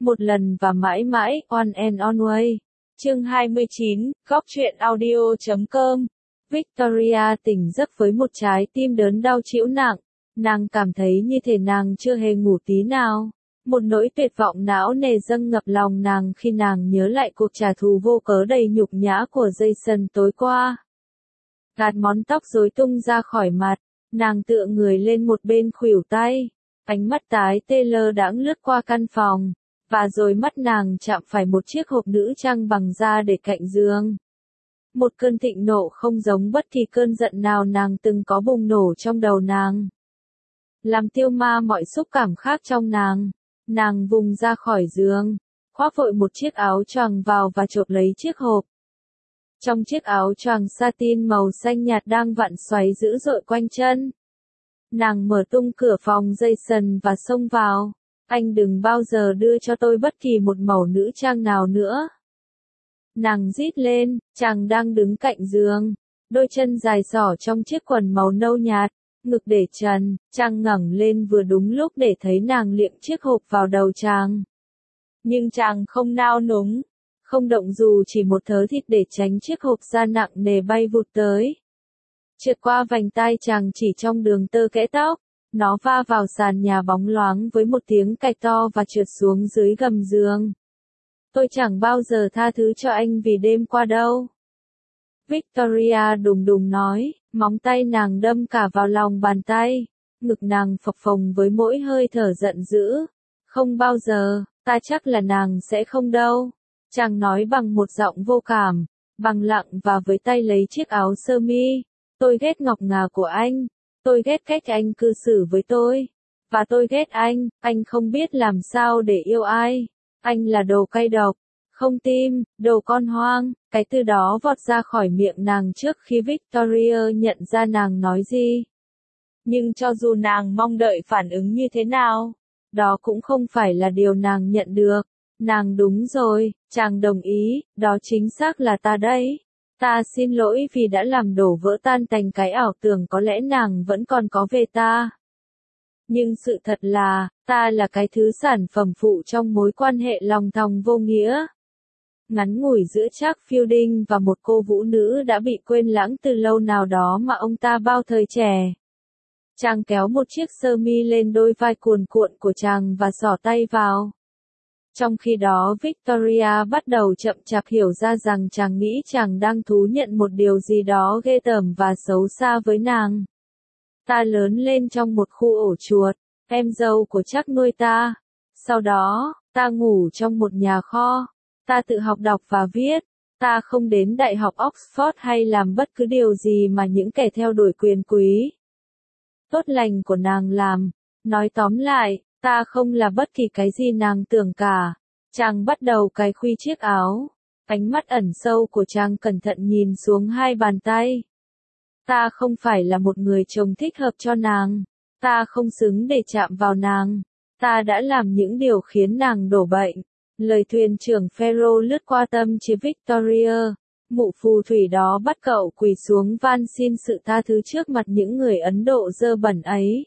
một lần và mãi mãi, One and Always. Chương 29, Góc truyện audio.com. Victoria tỉnh giấc với một trái tim đớn đau trĩu nặng. Nàng cảm thấy như thể nàng chưa hề ngủ tí nào. Một nỗi tuyệt vọng não nề dâng ngập lòng nàng khi nàng nhớ lại cuộc trả thù vô cớ đầy nhục nhã của Jason tối qua. Gạt món tóc rối tung ra khỏi mặt, nàng tựa người lên một bên khuỷu tay. Ánh mắt tái tê lơ đãng lướt qua căn phòng, và rồi mắt nàng chạm phải một chiếc hộp nữ trang bằng da để cạnh giường. Một cơn thịnh nộ không giống bất kỳ cơn giận nào nàng từng có bùng nổ trong đầu nàng. Làm tiêu ma mọi xúc cảm khác trong nàng. Nàng vùng ra khỏi giường, khoác vội một chiếc áo choàng vào và chộp lấy chiếc hộp. Trong chiếc áo choàng satin màu xanh nhạt đang vặn xoáy dữ dội quanh chân. Nàng mở tung cửa phòng Jason và xông vào. Anh đừng bao giờ đưa cho tôi bất kỳ một màu nữ trang nào nữa. Nàng rít lên, chàng đang đứng cạnh giường, đôi chân dài xỏ trong chiếc quần màu nâu nhạt, ngực để trần, chàng ngẩng lên vừa đúng lúc để thấy nàng liệng chiếc hộp vào đầu chàng. Nhưng chàng không nao núng, không động dù chỉ một thớ thịt để tránh chiếc hộp da nặng nề bay vụt tới. Trượt qua vành tai chàng chỉ trong đường tơ kẽ tóc, nó va vào sàn nhà bóng loáng với một tiếng cạch to và trượt xuống dưới gầm giường. Tôi chẳng bao giờ tha thứ cho anh vì đêm qua đâu. Victoria đùng đùng nói, móng tay nàng đâm cả vào lòng bàn tay, ngực nàng phập phồng với mỗi hơi thở giận dữ. Không bao giờ, ta chắc là nàng sẽ không đâu. Chàng nói bằng một giọng vô cảm, bằng lặng và với tay lấy chiếc áo sơ mi. Tôi ghét ngọc ngà của anh, tôi ghét cách anh cư xử với tôi. Và tôi ghét anh không biết làm sao để yêu ai. Anh là đồ cay độc, không tim, đồ con hoang. Cái từ đó vọt ra khỏi miệng nàng trước khi Victoria nhận ra nàng nói gì. Nhưng cho dù nàng mong đợi phản ứng như thế nào, đó cũng không phải là điều nàng nhận được. Nàng đúng rồi, chàng đồng ý, đó chính xác là ta đấy. Ta xin lỗi vì đã làm đổ vỡ tan tành cái ảo tưởng có lẽ nàng vẫn còn có về ta. Nhưng sự thật là, ta là cái thứ sản phẩm phụ trong mối quan hệ lòng thòng vô nghĩa. Ngắn ngủi giữa Chuck Fielding và một cô vũ nữ đã bị quên lãng từ lâu nào đó mà ông ta bao thời trẻ. Chàng kéo một chiếc sơ mi lên đôi vai cuồn cuộn của chàng và xỏ tay vào. Trong khi đó Victoria bắt đầu chậm chạp hiểu ra rằng chàng nghĩ chàng đang thú nhận một điều gì đó ghê tởm và xấu xa với nàng. Ta lớn lên trong một khu ổ chuột, em dâu của Chuck nuôi ta. Sau đó, ta ngủ trong một nhà kho. Ta tự học đọc và viết. Ta không đến Đại học Oxford hay làm bất cứ điều gì mà những kẻ theo đuổi quyền quý tốt lành của nàng làm. Nói tóm lại, ta không là bất kỳ cái gì nàng tưởng cả. Chàng bắt đầu cài khuy chiếc áo. Ánh mắt ẩn sâu của chàng cẩn thận nhìn xuống hai bàn tay. Ta không phải là một người chồng thích hợp cho nàng. Ta không xứng để chạm vào nàng. Ta đã làm những điều khiến nàng đổ bệnh. Lời thuyền trưởng Pharaoh lướt qua tâm trí Victoria. Mụ phù thủy đó bắt cậu quỳ xuống van xin sự tha thứ trước mặt những người Ấn Độ dơ bẩn ấy.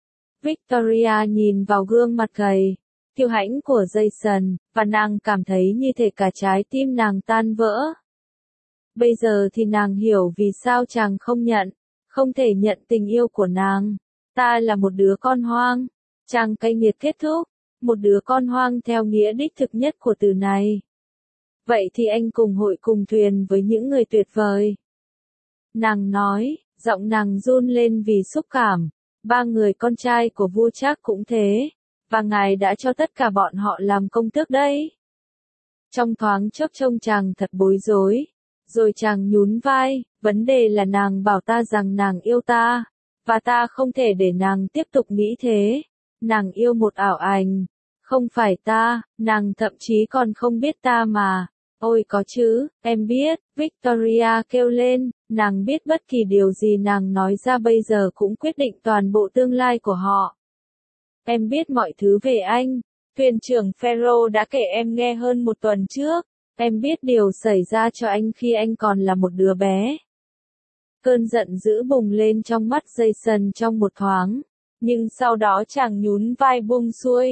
Victoria nhìn vào gương mặt gầy, kiêu hãnh của Jason, và nàng cảm thấy như thể cả trái tim nàng tan vỡ. Bây giờ thì nàng hiểu vì sao chàng không thể nhận tình yêu của nàng. Ta là một đứa con hoang. Chàng cay nghiệt kết thúc. Một đứa con hoang theo nghĩa đích thực nhất của từ này. Vậy thì anh cùng hội cùng thuyền với những người tuyệt vời. Nàng nói, giọng nàng run lên vì xúc cảm. 3 người con trai của vua Chuck cũng thế. Và ngài đã cho tất cả bọn họ làm công tước đấy. Trong thoáng chốc trông chàng thật bối rối. Rồi chàng nhún vai, vấn đề là nàng bảo ta rằng nàng yêu ta. Và ta không thể để nàng tiếp tục nghĩ thế. Nàng yêu một ảo ảnh. Không phải ta, nàng thậm chí còn không biết ta mà. Ôi có chứ, em biết, Victoria kêu lên, nàng biết bất kỳ điều gì nàng nói ra bây giờ cũng quyết định toàn bộ tương lai của họ. Em biết mọi thứ về anh, thuyền trưởng Pharaoh đã kể em nghe hơn một tuần trước. Em biết điều xảy ra cho anh khi anh còn là một đứa bé. Cơn giận dữ bùng lên trong mắt Jason trong một thoáng. Nhưng sau đó chàng nhún vai buông xuôi.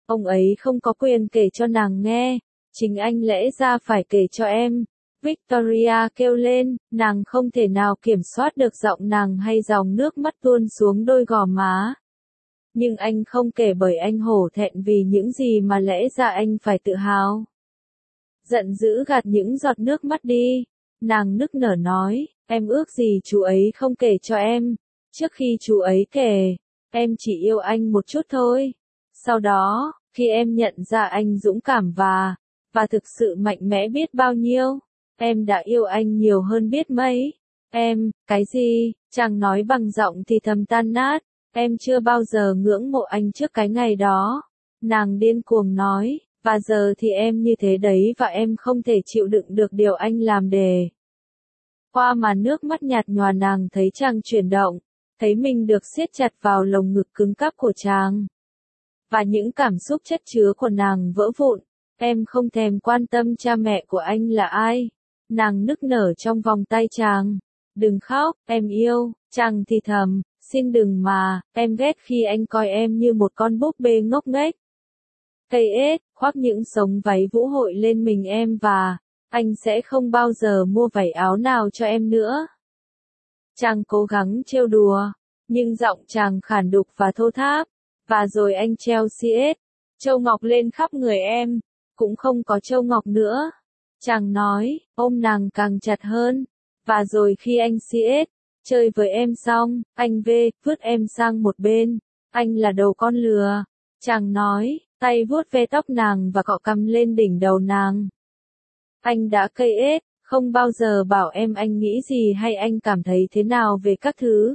Ông ấy không có quyền kể cho nàng nghe, chính anh lẽ ra phải kể cho em. Victoria kêu lên, nàng không thể nào kiểm soát được giọng nàng hay dòng nước mắt tuôn xuống đôi gò má. Nhưng anh không kể bởi anh hổ thẹn vì những gì mà lẽ ra anh phải tự hào. Giận dữ gạt những giọt nước mắt đi. Nàng nức nở nói, em ước gì chú ấy không kể cho em. Trước khi chú ấy kể, em chỉ yêu anh một chút thôi. Sau đó, khi em nhận ra anh dũng cảm và thực sự mạnh mẽ biết bao nhiêu, em đã yêu anh nhiều hơn biết mấy. Em, cái gì? Chàng nói bằng giọng thì thầm tan nát. Em chưa bao giờ ngưỡng mộ anh trước cái ngày đó. Nàng điên cuồng nói, và giờ thì em như thế đấy và em không thể chịu đựng được điều anh làm để. Qua màn nước mắt nhạt nhòa nàng thấy chàng chuyển động, thấy mình được siết chặt vào lồng ngực cứng cáp của chàng. Và những cảm xúc chất chứa của nàng vỡ vụn. Em không thèm quan tâm cha mẹ của anh là ai. Nàng nức nở trong vòng tay chàng. Đừng khóc, em yêu, chàng thì thầm, xin đừng mà, em ghét khi anh coi em như một con búp bê ngốc nghếch. Cây ếch, khoác những sống váy vũ hội lên mình em và, anh sẽ không bao giờ mua váy áo nào cho em nữa. Chàng cố gắng trêu đùa, nhưng giọng chàng khản đục và thô tháp, và rồi anh treo xiết, châu ngọc lên khắp người em, cũng không có châu ngọc nữa. Chàng nói, ôm nàng càng chặt hơn, và rồi khi anh xiết, chơi với em xong, anh vứt em sang một bên, anh là đầu con lừa. Chàng nói, tay vuốt ve tóc nàng và cọ cằm lên đỉnh đầu nàng. Anh đã cây ếch, không bao giờ bảo em anh nghĩ gì hay anh cảm thấy thế nào về các thứ.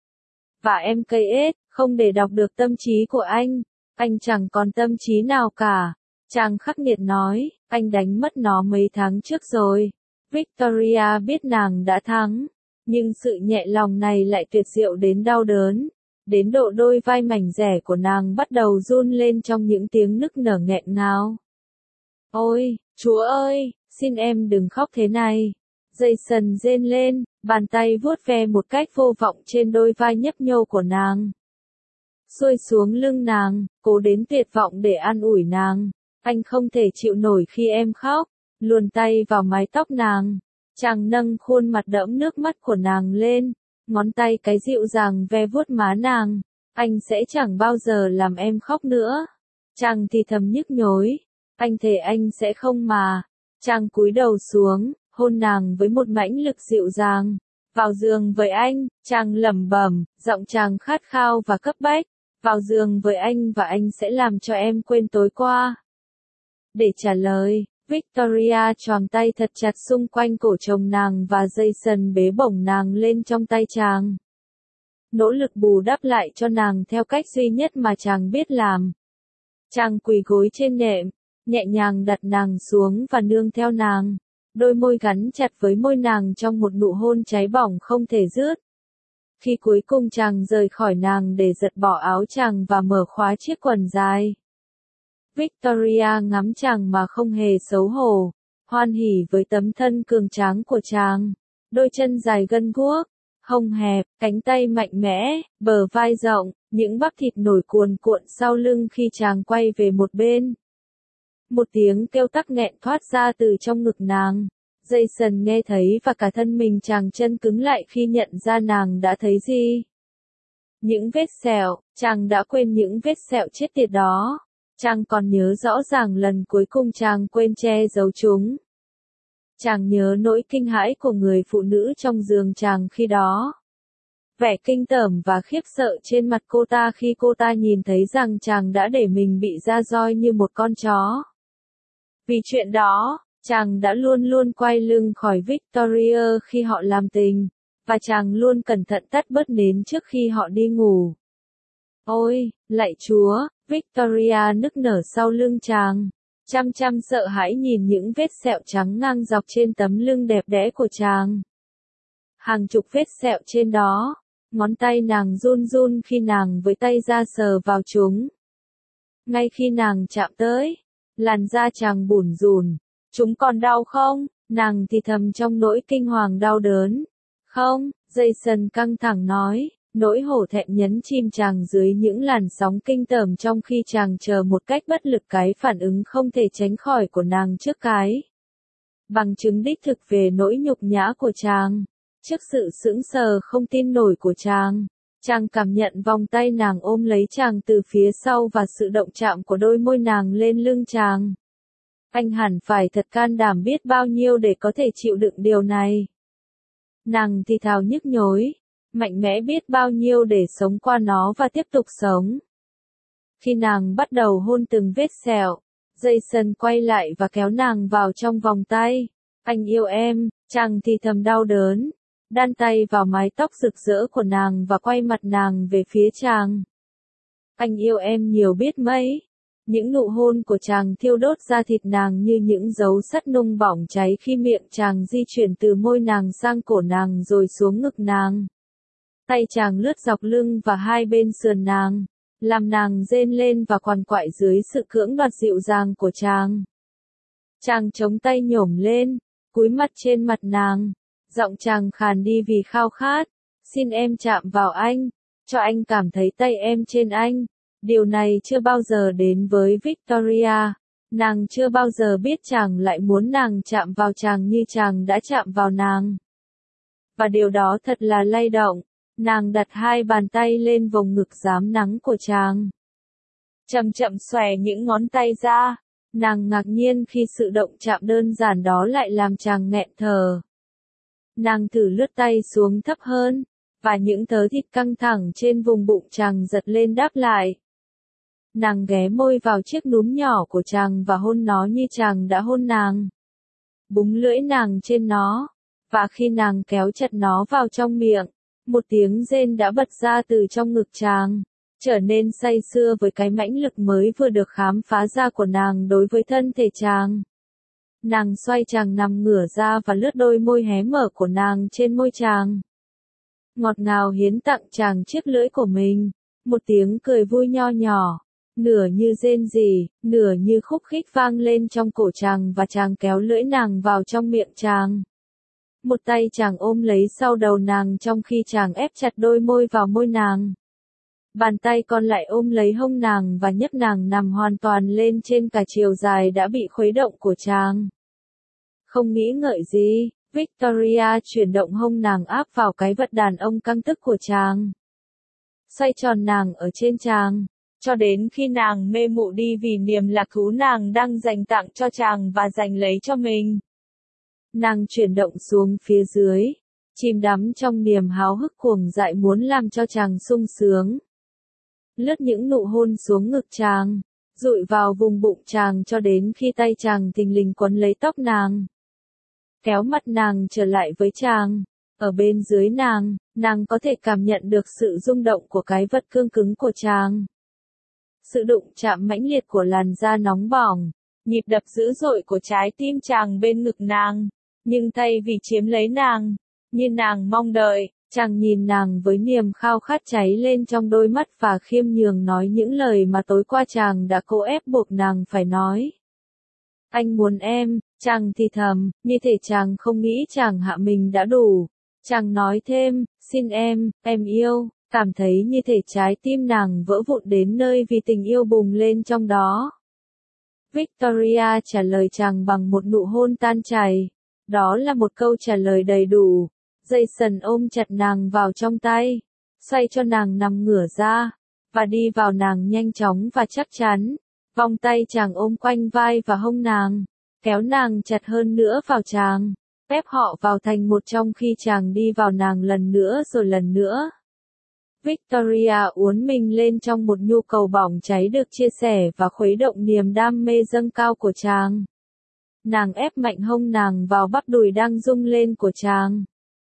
Và em cây ếch, không để đọc được tâm trí của anh chẳng còn tâm trí nào cả. Chàng khắc nghiệt nói, anh đánh mất nó mấy tháng trước rồi. Victoria biết nàng đã thắng, nhưng sự nhẹ lòng này lại tuyệt diệu đến đau đớn. Đến độ đôi vai mảnh dẻ của nàng bắt đầu run lên trong những tiếng nức nở nghẹn ngào. Ôi, Chúa ơi, xin em đừng khóc thế này. Jason rên lên, bàn tay vuốt ve một cách vô vọng trên đôi vai nhấp nhô của nàng. Xuôi xuống lưng nàng, cố đến tuyệt vọng để an ủi nàng. Anh không thể chịu nổi khi em khóc, luồn tay vào mái tóc nàng. Chàng nâng khuôn mặt đẫm nước mắt của nàng lên, ngón tay cái dịu dàng ve vuốt má nàng. Anh sẽ chẳng bao giờ làm em khóc nữa. Chàng thì thầm nhức nhối. Anh thề anh sẽ không mà. Chàng cúi đầu xuống, hôn nàng với một mãnh lực dịu dàng. Vào giường với anh, chàng lẩm bẩm, giọng chàng khát khao và cấp bách. Vào giường với anh và anh sẽ làm cho em quên tối qua. Để trả lời, Victoria choàng tay thật chặt xung quanh cổ chồng nàng và Jason bế bổng nàng lên trong tay chàng. Nỗ lực bù đắp lại cho nàng theo cách duy nhất mà chàng biết làm. Chàng quỳ gối trên nệm, nhẹ nhàng đặt nàng xuống và nương theo nàng. Đôi môi gắn chặt với môi nàng trong một nụ hôn cháy bỏng không thể dứt. Khi cuối cùng chàng rời khỏi nàng để giật bỏ áo chàng và mở khóa chiếc quần dài. Victoria ngắm chàng mà không hề xấu hổ, hoan hỉ với tấm thân cường tráng của chàng. Đôi chân dài gân guốc, hông hẹp, cánh tay mạnh mẽ, bờ vai rộng, những bắp thịt nổi cuồn cuộn sau lưng khi chàng quay về một bên. Một tiếng kêu tắc nghẹn thoát ra từ trong ngực nàng. Jason nghe thấy và cả thân mình chàng chân cứng lại khi nhận ra nàng đã thấy gì. Những vết sẹo, chàng đã quên những vết sẹo chết tiệt đó. Chàng còn nhớ rõ ràng lần cuối cùng chàng quên che giấu chúng. Chàng nhớ nỗi kinh hãi của người phụ nữ trong giường chàng khi đó. Vẻ kinh tởm và khiếp sợ trên mặt cô ta khi cô ta nhìn thấy rằng chàng đã để mình bị ra roi như một con chó. Vì chuyện đó, chàng đã luôn luôn quay lưng khỏi Victoria khi họ làm tình, và chàng luôn cẩn thận tắt bớt nến trước khi họ đi ngủ. Ôi, lạy Chúa, Victoria nức nở sau lưng chàng, chăm chăm sợ hãi nhìn những vết sẹo trắng ngang dọc trên tấm lưng đẹp đẽ của chàng. Hàng chục vết sẹo trên đó, ngón tay nàng run run khi nàng với tay ra sờ vào chúng. Ngay khi nàng chạm tới, làn da chàng bủn rủn. Chúng còn đau không? Nàng thì thầm trong nỗi kinh hoàng đau đớn. Không, Jason căng thẳng nói, Nỗi hổ thẹn nhấn chìm chàng dưới những làn sóng kinh tởm trong khi chàng chờ một cách bất lực cái phản ứng không thể tránh khỏi của nàng trước cái bằng chứng đích thực về nỗi nhục nhã của chàng. Trước sự sững sờ không tin nổi của chàng, chàng cảm nhận vòng tay nàng ôm lấy chàng từ phía sau và sự động chạm của đôi môi nàng lên lưng chàng. Anh hẳn phải thật can đảm biết bao nhiêu để có thể chịu đựng điều này. Nàng thì thào nhức nhối, mạnh mẽ biết bao nhiêu để sống qua nó và tiếp tục sống. Khi nàng bắt đầu hôn từng vết sẹo, Jason quay lại và kéo nàng vào trong vòng tay. Anh yêu em, chàng thì thầm đau đớn, đan tay vào mái tóc rực rỡ của nàng và quay mặt nàng về phía chàng. Anh yêu em nhiều biết mấy. Những nụ hôn của chàng thiêu đốt da thịt nàng như những dấu sắt nung bỏng cháy khi miệng chàng di chuyển từ môi nàng sang cổ nàng rồi xuống ngực nàng. Tay chàng lướt dọc lưng và hai bên sườn nàng, làm nàng rên lên và quằn quại dưới sự cưỡng đoạt dịu dàng của chàng. Chàng chống tay nhổm lên, cúi mặt trên mặt nàng, giọng chàng khàn đi vì khao khát. Xin em chạm vào anh, cho anh cảm thấy tay em trên anh. Điều này chưa bao giờ đến với Victoria, nàng chưa bao giờ biết chàng lại muốn nàng chạm vào chàng như chàng đã chạm vào nàng. Và điều đó thật là lay động, nàng đặt hai bàn tay lên vùng ngực rám nắng của chàng. Chậm chậm xòe những ngón tay ra, nàng ngạc nhiên khi sự động chạm đơn giản đó lại làm chàng nghẹn thở. Nàng thử lướt tay xuống thấp hơn, và những thớ thịt căng thẳng trên vùng bụng chàng giật lên đáp lại. Nàng ghé môi vào chiếc núm nhỏ của chàng và hôn nó như chàng đã hôn nàng. Búng lưỡi nàng trên nó, và khi nàng kéo chặt nó vào trong miệng, một tiếng rên đã bật ra từ trong ngực chàng, trở nên say sưa với cái mãnh lực mới vừa được khám phá ra của nàng đối với thân thể chàng. Nàng xoay chàng nằm ngửa ra và lướt đôi môi hé mở của nàng trên môi chàng. Ngọt ngào hiến tặng chàng chiếc lưỡi của mình, một tiếng cười vui nho nhỏ, nửa như rên rỉ, nửa như khúc khích vang lên trong cổ chàng và chàng kéo lưỡi nàng vào trong miệng chàng. Một tay chàng ôm lấy sau đầu nàng trong khi chàng ép chặt đôi môi vào môi nàng. Bàn tay còn lại ôm lấy hông nàng và nhấc nàng nằm hoàn toàn lên trên cả chiều dài đã bị khuấy động của chàng. Không nghĩ ngợi gì, Victoria chuyển động hông nàng áp vào cái vật đàn ông căng tức của chàng. Xoay tròn nàng ở trên chàng, cho đến khi nàng mê mụ đi vì niềm lạc thú nàng đang dành tặng cho chàng và giành lấy cho mình. Nàng chuyển động xuống phía dưới, chìm đắm trong niềm háo hức cuồng dại muốn làm cho chàng sung sướng. Lướt những nụ hôn xuống ngực chàng, dụi vào vùng bụng chàng cho đến khi tay chàng thình lình quấn lấy tóc nàng. Kéo mặt nàng trở lại với chàng, ở bên dưới nàng có thể cảm nhận được sự rung động của cái vật cương cứng của chàng. Sự đụng chạm mãnh liệt của làn da nóng bỏng, nhịp đập dữ dội của trái tim chàng bên ngực nàng, nhưng thay vì chiếm lấy nàng, như nàng mong đợi, chàng nhìn nàng với niềm khao khát cháy lên trong đôi mắt và khiêm nhường nói những lời mà tối qua chàng đã cố ép buộc nàng phải nói. Anh muốn em, chàng thì thầm, như thể chàng không nghĩ chàng hạ mình đã đủ. Chàng nói thêm, xin em yêu, cảm thấy như thể trái tim nàng vỡ vụn đến nơi vì tình yêu bùng lên trong đó. Victoria trả lời chàng bằng một nụ hôn tan chảy. Đó là một câu trả lời đầy đủ. Jason ôm chặt nàng vào trong tay, xoay cho nàng nằm ngửa ra, và đi vào nàng nhanh chóng và chắc chắn. Vòng tay chàng ôm quanh vai và hông nàng, kéo nàng chặt hơn nữa vào chàng, ép họ vào thành một trong khi chàng đi vào nàng lần nữa rồi lần nữa. Victoria uốn mình lên trong một nhu cầu bỏng cháy được chia sẻ và khuấy động niềm đam mê dâng cao của chàng. Nàng ép mạnh hông nàng vào bắp đùi đang rung lên của chàng.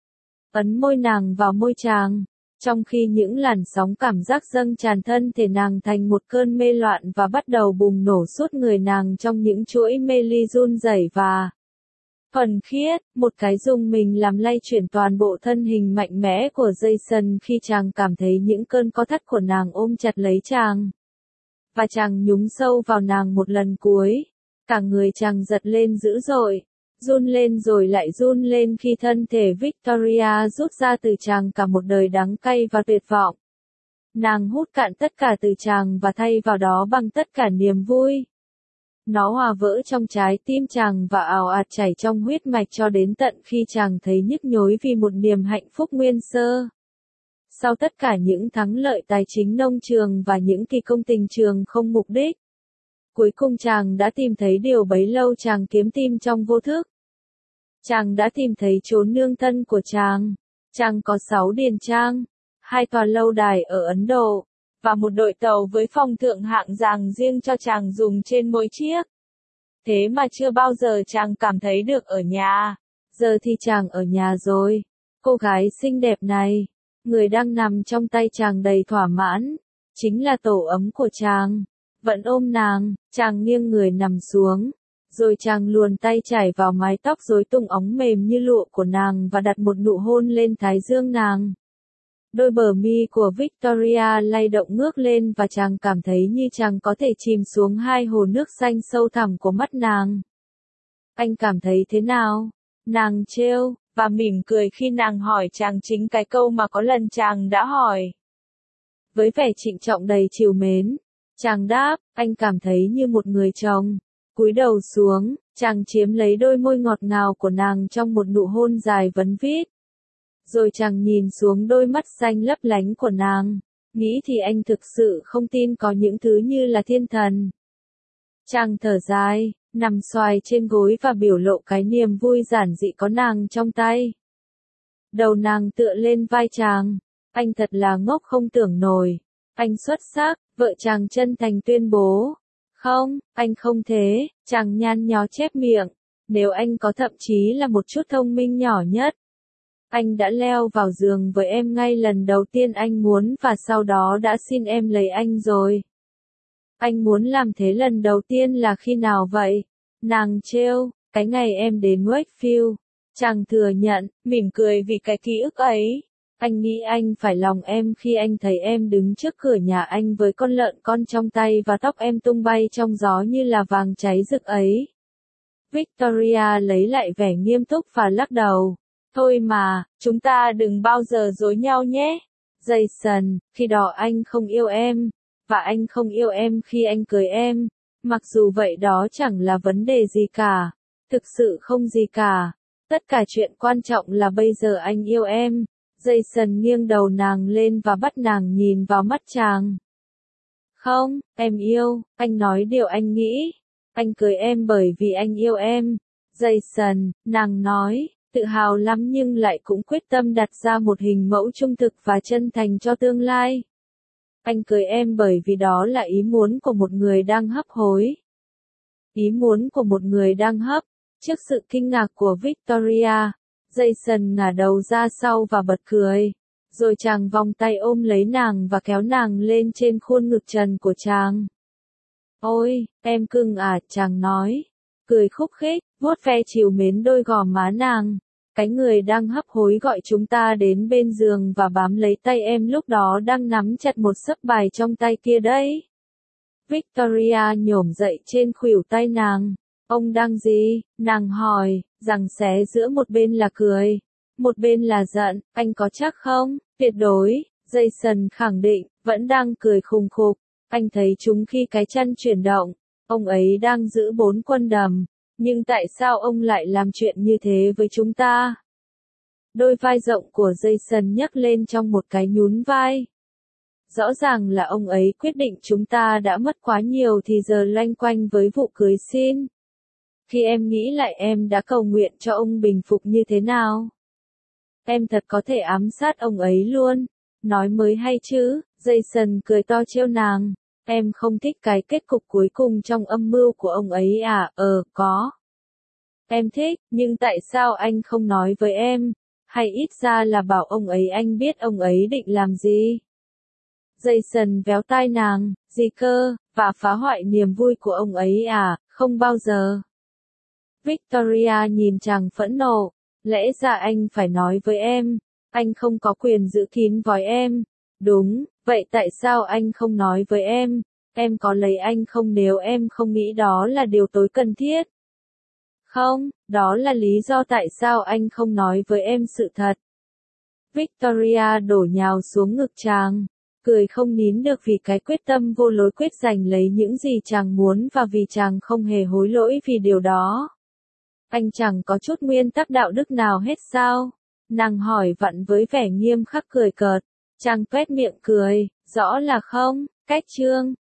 Ấn môi nàng vào môi chàng, trong khi những làn sóng cảm giác dâng tràn thân thể nàng thành một cơn mê loạn và bắt đầu bùng nổ suốt người nàng trong những chuỗi mê ly run rẩy và thuần khiết, một cái rung mình làm lay chuyển toàn bộ thân hình mạnh mẽ của Jason khi chàng cảm thấy những cơn co thắt của nàng ôm chặt lấy chàng. Và chàng nhúng sâu vào nàng một lần cuối, cả người chàng giật lên dữ dội, run lên rồi lại run lên khi thân thể Victoria rút ra từ chàng cả một đời đắng cay và tuyệt vọng. Nàng hút cạn tất cả từ chàng và thay vào đó bằng tất cả niềm vui. Nó hòa vỡ trong trái tim chàng và ào ạt chảy trong huyết mạch cho đến tận khi chàng thấy nhức nhối vì một niềm hạnh phúc nguyên sơ. Sau tất cả những thắng lợi tài chính nông trường và những kỳ công tình trường không mục đích, cuối cùng chàng đã tìm thấy điều bấy lâu chàng kiếm tìm trong vô thức. Chàng đã tìm thấy chốn nương thân của chàng. Chàng có 6 điền trang, 2 tòa lâu đài ở Ấn Độ, và một đội tàu với phòng thượng hạng dành riêng cho chàng dùng trên mỗi chiếc. Thế mà chưa bao giờ chàng cảm thấy được ở nhà. Giờ thì chàng ở nhà rồi. Cô gái xinh đẹp này, người đang nằm trong tay chàng đầy thỏa mãn, chính là tổ ấm của chàng. Vẫn ôm nàng, chàng nghiêng người nằm xuống, rồi chàng luồn tay chải vào mái tóc rối tung óng mềm như lụa của nàng và đặt một nụ hôn lên thái dương nàng. Đôi bờ mi của Victoria lay động ngước lên và chàng cảm thấy như chàng có thể chìm xuống hai hồ nước xanh sâu thẳm của mắt nàng. Anh cảm thấy thế nào? Nàng trêu, và mỉm cười khi nàng hỏi chàng chính cái câu mà có lần chàng đã hỏi. Với vẻ trịnh trọng đầy trìu mến, chàng đáp, anh cảm thấy như một người chồng. Cúi đầu xuống, chàng chiếm lấy đôi môi ngọt ngào của nàng trong một nụ hôn dài vấn vít. Rồi chàng nhìn xuống đôi mắt xanh lấp lánh của nàng, nghĩ thì anh thực sự không tin có những thứ như là thiên thần. Chàng thở dài, nằm xoài trên gối và biểu lộ cái niềm vui giản dị có nàng trong tay. Đầu nàng tựa lên vai chàng, anh thật là ngốc không tưởng nổi, anh xuất sắc, vợ chàng chân thành tuyên bố. Không, anh không thế, chàng nhăn nhó chép miệng, nếu anh có thậm chí là một chút thông minh nhỏ nhất. Anh đã leo vào giường với em ngay lần đầu tiên anh muốn và sau đó đã xin em lấy anh rồi. Anh muốn làm thế lần đầu tiên là khi nào vậy? Nàng trêu, cái ngày em đến Wakefield. Chàng thừa nhận, mỉm cười vì cái ký ức ấy. Anh nghĩ anh phải lòng em khi anh thấy em đứng trước cửa nhà anh với con lợn con trong tay và tóc em tung bay trong gió như là vàng cháy rực ấy. Victoria lấy lại vẻ nghiêm túc và lắc đầu. Thôi mà, chúng ta đừng bao giờ dối nhau nhé. Jason, khi đó anh không yêu em, và anh không yêu em khi anh cưới em. Mặc dù vậy đó chẳng là vấn đề gì cả. Thực sự không gì cả. Tất cả chuyện quan trọng là bây giờ anh yêu em. Jason nghiêng đầu nàng lên và bắt nàng nhìn vào mắt chàng. Không, em yêu, anh nói điều anh nghĩ. Anh cưới em bởi vì anh yêu em. Jason, nàng nói, tự hào lắm nhưng lại cũng quyết tâm đặt ra một hình mẫu trung thực và chân thành cho tương lai. Anh cưới em bởi vì đó là ý muốn của một người đang hấp hối. Ý muốn của một người đang hấp. Trước sự kinh ngạc của Victoria, Jason ngả đầu ra sau và bật cười. Rồi chàng vòng tay ôm lấy nàng và kéo nàng lên trên khuôn ngực trần của chàng. Ôi, em cưng à, chàng nói. Cười khúc khích, vuốt ve trìu mến đôi gò má nàng. Cái người đang hấp hối gọi chúng ta đến bên giường và bám lấy tay em lúc đó đang nắm chặt một xấp bài trong tay kia đấy. Victoria nhổm dậy trên khuỷu tay nàng. Ông đang gì? Nàng hỏi, rằng xé giữa một bên là cười, một bên là giận, anh có chắc không? Tuyệt đối, Jason khẳng định, vẫn đang cười khùng khục. Anh thấy chúng khi cái chân chuyển động, ông ấy đang giữ 4 quân đầm. Nhưng tại sao ông lại làm chuyện như thế với chúng ta? Đôi vai rộng của Jason nhấc lên trong một cái nhún vai. Rõ ràng là ông ấy quyết định chúng ta đã mất quá nhiều thì giờ loanh quanh với vụ cưới xin. Khi em nghĩ lại em đã cầu nguyện cho ông bình phục như thế nào? Em thật có thể ám sát ông ấy luôn. Nói mới hay chứ, Jason cười to trêu nàng. Em không thích cái kết cục cuối cùng trong âm mưu của ông ấy à? Có. Em thích, nhưng tại sao anh không nói với em? Hay ít ra là bảo ông ấy anh biết ông ấy định làm gì? Jason véo tai nàng, gì cơ, và phá hoại niềm vui của ông ấy à? Không bao giờ. Victoria nhìn chàng phẫn nộ. Lẽ ra anh phải nói với em. Anh không có quyền giữ kín vòi em. Đúng, vậy tại sao anh không nói với em? Em có lấy anh không nếu em không nghĩ đó là điều tối cần thiết? Không, đó là lý do tại sao anh không nói với em sự thật. Victoria đổ nhào xuống ngực chàng, cười không nín được vì cái quyết tâm vô lối quyết giành lấy những gì chàng muốn và vì chàng không hề hối lỗi vì điều đó. Anh chẳng có chút nguyên tắc đạo đức nào hết sao? Nàng hỏi vặn với vẻ nghiêm khắc cười cợt. Chàng tuét miệng cười, rõ là không, cách chương.